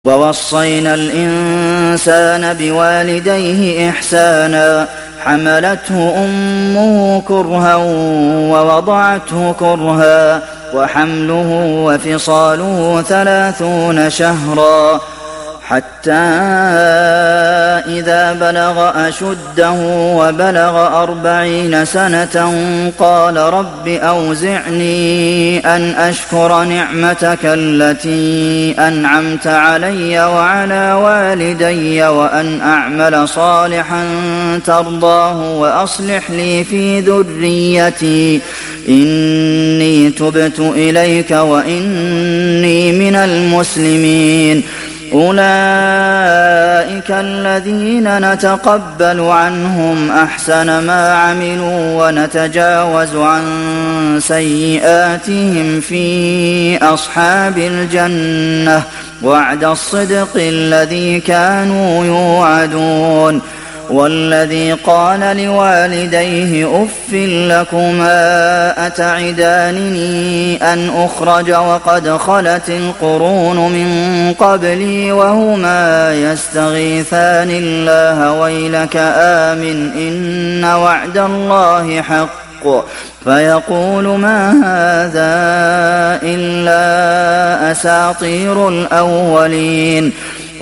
وَوَصَّيْنَا الْإِنسَانَ بِوَالِدَيْهِ إِحْسَانًا حَمَلَتْهُ أُمُّهُ كُرْهًا وَوَضَعَتْهُ كُرْهًا وَحَمْلُهُ وَفِصَالُهُ 30 شهرا حتى إذا بلغ أشده وبلغ 40 سنة قال رب أوزعني أن أشكر نعمتك التي أنعمت علي وعلى والدي وأن أعمل صالحا ترضاه وأصلح لي في ذريتي إني تبت إليك وإني من المسلمين أولئك الذين نتقبل عنهم أحسن ما عملوا ونتجاوز عن سيئاتهم في أصحاب الجنة وعد الصدق الذي كانوا يوعدون والذي قال لوالديه أف لكما أتعدانني أن أخرج وقد خلت القرون من قبلي وهما يستغيثان الله ويلك آمن إن وعد الله حق فيقول ما هذا إلا أساطير الأولين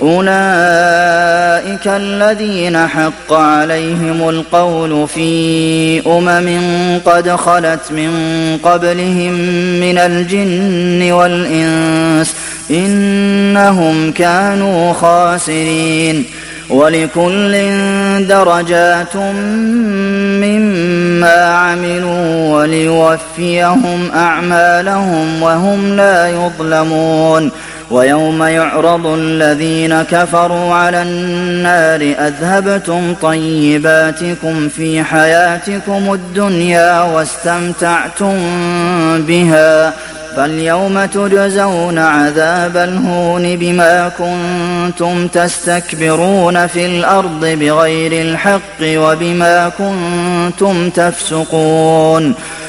أولئك الذين حق عليهم القول في قد خلت من قبلهم من الجن والإنس إنهم كانوا خاسرين ولكل درجات مما عملوا وليوفيهم أعمالهم وهم لا يظلمون ويوم يعرض الذين كفروا على النار أذهبتم طيباتكم في حياتكم الدنيا واستمتعتم بها فاليوم تجزون عذاب الهون بما كنتم تستكبرون في الأرض بغير الحق وبما كنتم تفسقون